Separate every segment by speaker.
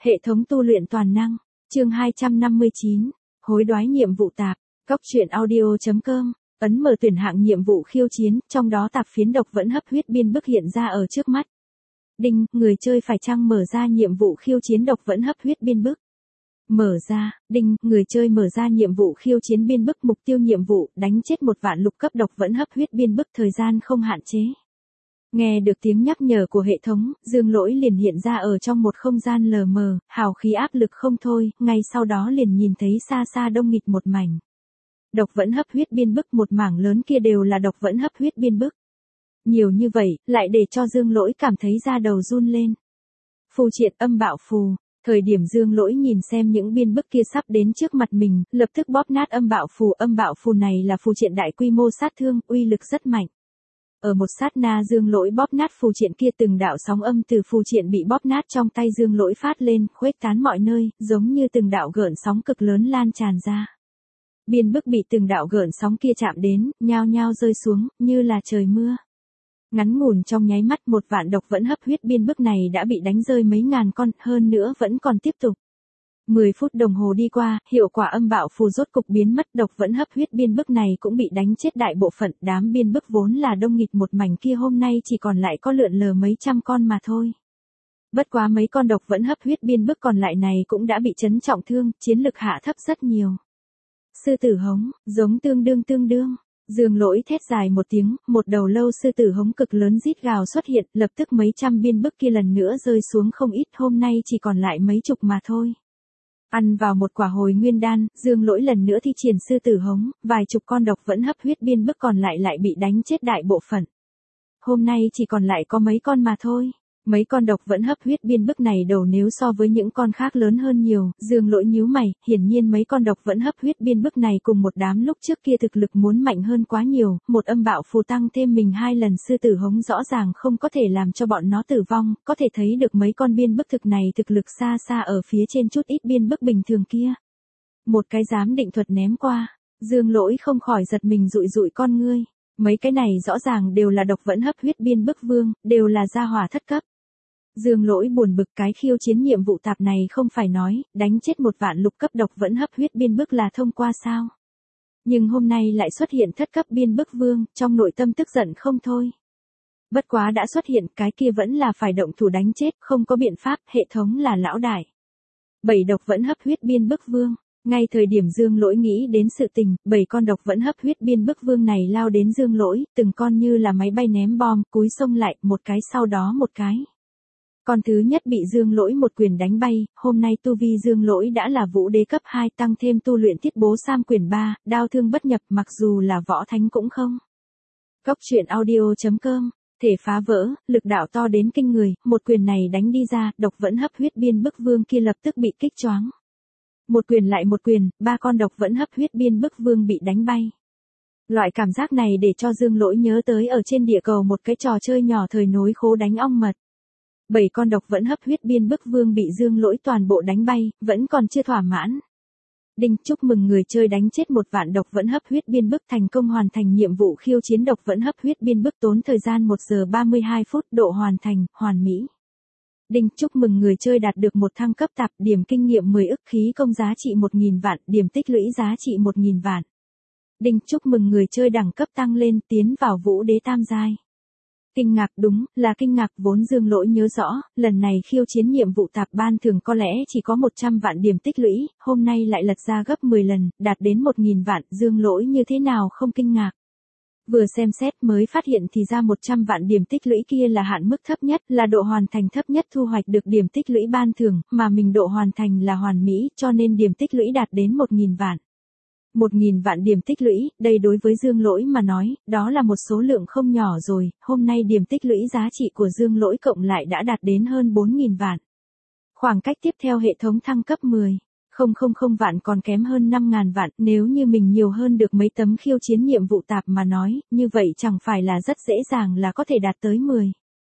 Speaker 1: Hệ thống tu luyện toàn năng, chương 259, hối đoái nhiệm vụ tạp, Cóc truyện audio.com, ấn mở tuyển hạng nhiệm vụ khiêu chiến, trong đó tạp phiến độc vẫn hấp huyết biên bức hiện ra ở trước mắt. Đinh, người chơi phải chăng mở ra nhiệm vụ khiêu chiến độc vẫn hấp huyết biên bức. Mở ra, đinh, người chơi mở ra nhiệm vụ khiêu chiến biên bức, mục tiêu nhiệm vụ, đánh chết 1 vạn lục cấp độc vẫn hấp huyết biên bức, thời gian không hạn chế. Nghe được tiếng nhắc nhở của hệ thống, Dương Lỗi liền hiện ra ở trong một không gian lờ mờ, hào khí áp lực không thôi, ngay sau đó liền nhìn thấy xa xa đông nghịt một mảnh. Độc vẫn hấp huyết biên bức, một mảng lớn kia đều là độc vẫn hấp huyết biên bức. Nhiều như vậy, lại để cho Dương Lỗi cảm thấy da đầu run lên. Phù triện âm bạo phù. Thời điểm Dương Lỗi nhìn xem những biên bức kia sắp đến trước mặt mình, lập tức bóp nát âm bạo phù này là phù triện đại quy mô sát thương, uy lực rất mạnh. Ở một sát na Dương Lỗi bóp nát phù triện kia, từng đạo sóng âm từ phù triện bị bóp nát trong tay Dương Lỗi phát lên, khuếch tán mọi nơi, giống như từng đạo gợn sóng cực lớn lan tràn ra. Biên bức bị từng đạo gợn sóng kia chạm đến, nhao nhao rơi xuống, như là trời mưa. Ngắn ngủn trong nháy mắt 1 vạn độc vẫn hấp huyết biên bức này đã bị đánh rơi mấy ngàn con, hơn nữa vẫn còn tiếp tục. 10 phút đồng hồ đi qua, hiệu quả âm bạo phù rốt cục biến mất, độc vẫn hấp huyết biên bức này cũng bị đánh chết đại bộ phận, đám biên bức vốn là đông nghịt một mảnh kia hôm nay chỉ còn lại có lượn lờ mấy trăm con mà thôi. Bất quá mấy con độc vẫn hấp huyết biên bức còn lại này cũng đã bị chấn trọng thương, chiến lực hạ thấp rất nhiều. Sư tử hống, giống tương đương. Dương Lỗi thét dài một tiếng, một đầu lâu sư tử hống cực lớn rít gào xuất hiện, lập tức mấy trăm biên bức kia lần nữa rơi xuống không ít, hôm nay chỉ còn lại mấy chục mà thôi. Ăn vào một quả hồi nguyên đan, Dương Lỗi lần nữa thi triển sư tử hống, vài chục con độc vẫn hấp huyết biên bức còn lại bị đánh chết đại bộ phận. Hôm nay chỉ còn lại có mấy con mà thôi. Mấy con độc vẫn hấp huyết biên bức này đầu nếu so với những con khác lớn hơn nhiều, Dương Lỗi nhíu mày, hiển nhiên mấy con độc vẫn hấp huyết biên bức này cùng một đám lúc trước kia thực lực muốn mạnh hơn quá nhiều, một âm bạo phù tăng thêm mình 2 lần sư tử hống rõ ràng không có thể làm cho bọn nó tử vong, có thể thấy được mấy con biên bức thực này thực lực xa xa ở phía trên chút ít biên bức bình thường kia. Một cái giám định thuật ném qua, Dương Lỗi không khỏi giật mình dụi con ngươi, mấy cái này rõ ràng đều là độc vẫn hấp huyết biên bức vương, đều là gia hỏa thất cấp. Dương Lỗi buồn bực, cái khiêu chiến nhiệm vụ tạp này không phải nói, đánh chết 1 vạn lục cấp độc vẫn hấp huyết biên bức là thông qua sao? Nhưng hôm nay lại xuất hiện thất cấp biên bức vương, trong nội tâm tức giận không thôi. Bất quá đã xuất hiện, cái kia vẫn là phải động thủ đánh chết, không có biện pháp, hệ thống là lão đại. 7 độc vẫn hấp huyết biên bức vương. Ngay thời điểm Dương Lỗi nghĩ đến sự tình, 7 con độc vẫn hấp huyết biên bức vương này lao đến Dương Lỗi, từng con như là máy bay ném bom, cúi xông lại, một cái sau đó một cái. Con thứ nhất bị Dương Lỗi một quyền đánh bay, hôm nay tu vi Dương Lỗi đã là vũ đế cấp 2 tăng thêm tu luyện thiết bố Sam quyền 3, đao thương bất nhập, mặc dù là võ thánh cũng không. Cóc truyện audio.com, thể phá vỡ, lực đạo to đến kinh người, một quyền này đánh đi ra, độc vẫn hấp huyết biên bức vương kia lập tức bị kích choáng. Một quyền lại một quyền, 3 con độc vẫn hấp huyết biên bức vương bị đánh bay. Loại cảm giác này để cho Dương Lỗi nhớ tới ở trên địa cầu một cái trò chơi nhỏ thời nối khố đánh ong mật. 7 con độc vẫn hấp huyết biên bức vương bị Dương Lỗi toàn bộ đánh bay, vẫn còn chưa thỏa mãn. Đinh, chúc mừng người chơi đánh chết 1 vạn độc vẫn hấp huyết biên bức, thành công hoàn thành nhiệm vụ khiêu chiến độc vẫn hấp huyết biên bức, tốn thời gian 1 giờ 32 phút, độ hoàn thành, hoàn mỹ. Đinh, chúc mừng người chơi đạt được một thăng cấp tạp, điểm kinh nghiệm 10 ức, khí công giá trị 1.000 vạn, điểm tích lũy giá trị 1.000 vạn. Đinh, chúc mừng người chơi đẳng cấp tăng lên, tiến vào vũ đế tam giai. Kinh ngạc, đúng, là kinh ngạc, vốn Dương Lỗi nhớ rõ, lần này khiêu chiến nhiệm vụ tạp ban thường có lẽ chỉ có 100 vạn điểm tích lũy, hôm nay lại lật ra gấp 10 lần, đạt đến 1.000 vạn, Dương Lỗi như thế nào không kinh ngạc. Vừa xem xét mới phát hiện thì ra 100 vạn điểm tích lũy kia là hạn mức thấp nhất, là độ hoàn thành thấp nhất thu hoạch được điểm tích lũy ban thường, mà mình độ hoàn thành là hoàn mỹ, cho nên điểm tích lũy đạt đến 1.000 vạn. 1.000 vạn điểm tích lũy, đây đối với Dương Lỗi mà nói, đó là một số lượng không nhỏ rồi, hôm nay điểm tích lũy giá trị của Dương Lỗi cộng lại đã đạt đến hơn 4.000 vạn. Khoảng cách tiếp theo hệ thống thăng cấp 10.000 vạn còn kém hơn 5.000 vạn, nếu như mình nhiều hơn được mấy tấm khiêu chiến nhiệm vụ tạp mà nói, như vậy chẳng phải là rất dễ dàng là có thể đạt tới 10.000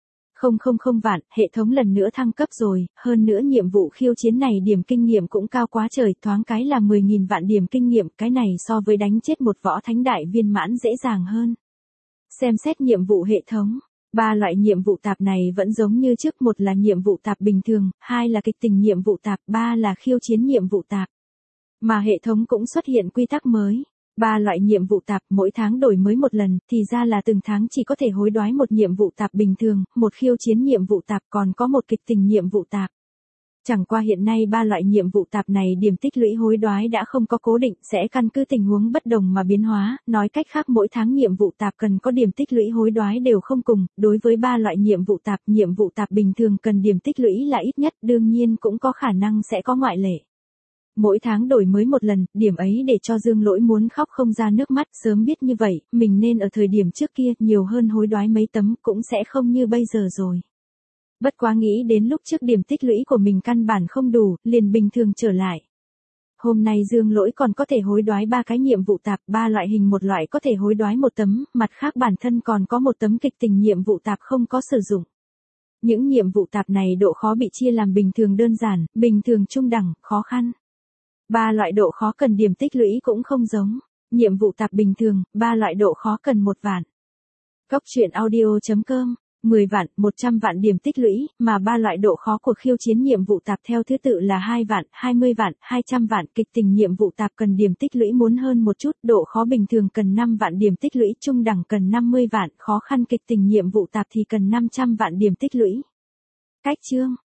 Speaker 1: vạn, hệ thống lần nữa thăng cấp rồi, hơn nữa nhiệm vụ khiêu chiến này điểm kinh nghiệm cũng cao quá trời, thoáng cái là 10.000 vạn điểm kinh nghiệm, cái này so với đánh chết một võ thánh đại viên mãn dễ dàng hơn. Xem xét nhiệm vụ hệ thống, Ba loại nhiệm vụ tạp này vẫn giống như trước, một là nhiệm vụ tạp bình thường, hai là kịch tình nhiệm vụ tạp, ba là khiêu chiến nhiệm vụ tạp. Mà hệ thống cũng xuất hiện quy tắc mới. Ba loại nhiệm vụ tạp mỗi tháng đổi mới một lần, thì ra là từng tháng chỉ có thể hối đoái một nhiệm vụ tạp bình thường, một khiêu chiến nhiệm vụ tạp, còn có một kịch tình nhiệm vụ tạp. Chẳng qua hiện nay ba loại nhiệm vụ tạp này điểm tích lũy hối đoái đã không có cố định, sẽ căn cứ tình huống bất đồng mà biến hóa, nói cách khác mỗi tháng nhiệm vụ tạp cần có điểm tích lũy hối đoái đều không cùng, đối với ba loại nhiệm vụ tạp bình thường cần điểm tích lũy là ít nhất, đương nhiên cũng có khả năng sẽ có ngoại lệ. Mỗi tháng đổi mới một lần, điểm ấy để cho Dương Lỗi muốn khóc không ra nước mắt, sớm biết như vậy, mình nên ở thời điểm trước kia nhiều hơn hối đoái mấy tấm cũng sẽ không như bây giờ rồi. Bất quá nghĩ đến lúc trước điểm tích lũy của mình căn bản không đủ, liền bình thường trở lại. Hôm nay Dương Lỗi còn có thể hối đoái 3 cái nhiệm vụ tạp, 3 loại hình, một loại có thể hối đoái một tấm, mặt khác bản thân còn có một tấm kịch tình nhiệm vụ tạp không có sử dụng. Những nhiệm vụ tạp này độ khó bị chia làm bình thường đơn giản, bình thường trung đẳng, khó khăn. 3 loại độ khó cần điểm tích lũy cũng không giống. Nhiệm vụ tạp bình thường, 3 loại độ khó cần 1 vạn. Cốc truyện audio.com 10 vạn, 100 vạn điểm tích lũy, mà 3 loại độ khó của khiêu chiến nhiệm vụ tạp theo thứ tự là 2 vạn, 20 vạn, 200 vạn, kịch tình nhiệm vụ tạp cần điểm tích lũy muốn hơn một chút, độ khó bình thường cần 5 vạn điểm tích lũy, trung đẳng cần 50 vạn, khó khăn kịch tình nhiệm vụ tạp thì cần 500 vạn điểm tích lũy. Cách chương